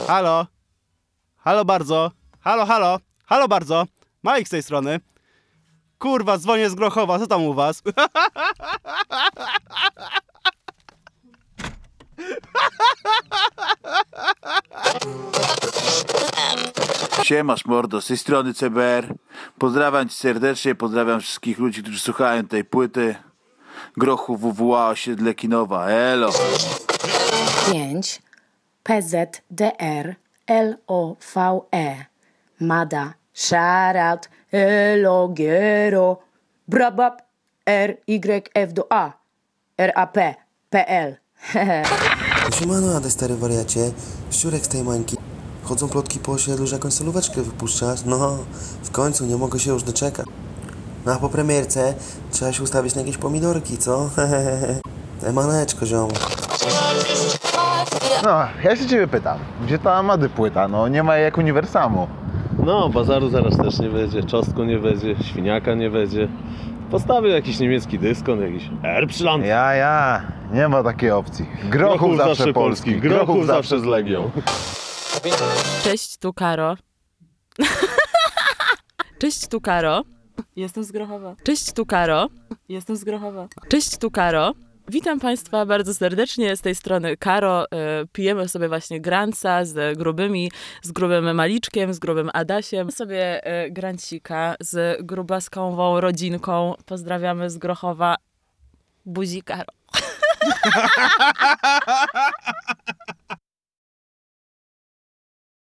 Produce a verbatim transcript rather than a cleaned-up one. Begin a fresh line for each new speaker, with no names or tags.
Halo? Halo bardzo? Halo, halo? Halo bardzo? Mike z tej strony. Kurwa, dzwonię z Grochowa, co tam u was?
Siemasz mordo, z tej strony C B R. Pozdrawiam cię serdecznie, pozdrawiam wszystkich ludzi, którzy słuchają tej płyty. Grochu W W A osiedle Kinowa, elo.
pięć P Z D R L O V E Mada Shoutout Elo Giero Brabab R Y F do A R A P P L.
Siemano, Ade, stary wariacie. Szczurek z tej mańki. Chodzą plotki po osiedlu, że jakąś solóweczkę wypuszczasz. No, w końcu, nie mogę się już doczekać. No a po premierce trzeba się ustawić na jakieś pomidorki, co? Emaneczko, ziom.
No, ja się ciebie pytam, gdzie ta Amady płyta? No, nie ma jej jak uniwersamu.
No, bazaru zaraz też nie będzie, czosnku nie będzie, świniaka nie będzie. Postawię jakiś niemiecki dyskon, jakiś Erbschland.
Ja, ja, nie ma takiej opcji. Grochów, zawsze polski,
Grochów zawsze z Legią.
Cześć, tu Karo. Cześć, tu Karo. Jestem z Grochowa. Cześć, tu Karo. Jestem z Grochowa. Cześć, tu Karo. Witam Państwa bardzo serdecznie, z tej strony Karo. Y, pijemy sobie właśnie granca z grubymi, z grubym Maliczkiem, z grubym Adasiem. Sobie y, grancika z grubaskową rodzinką. Pozdrawiamy z Grochowa. Buzi Karo.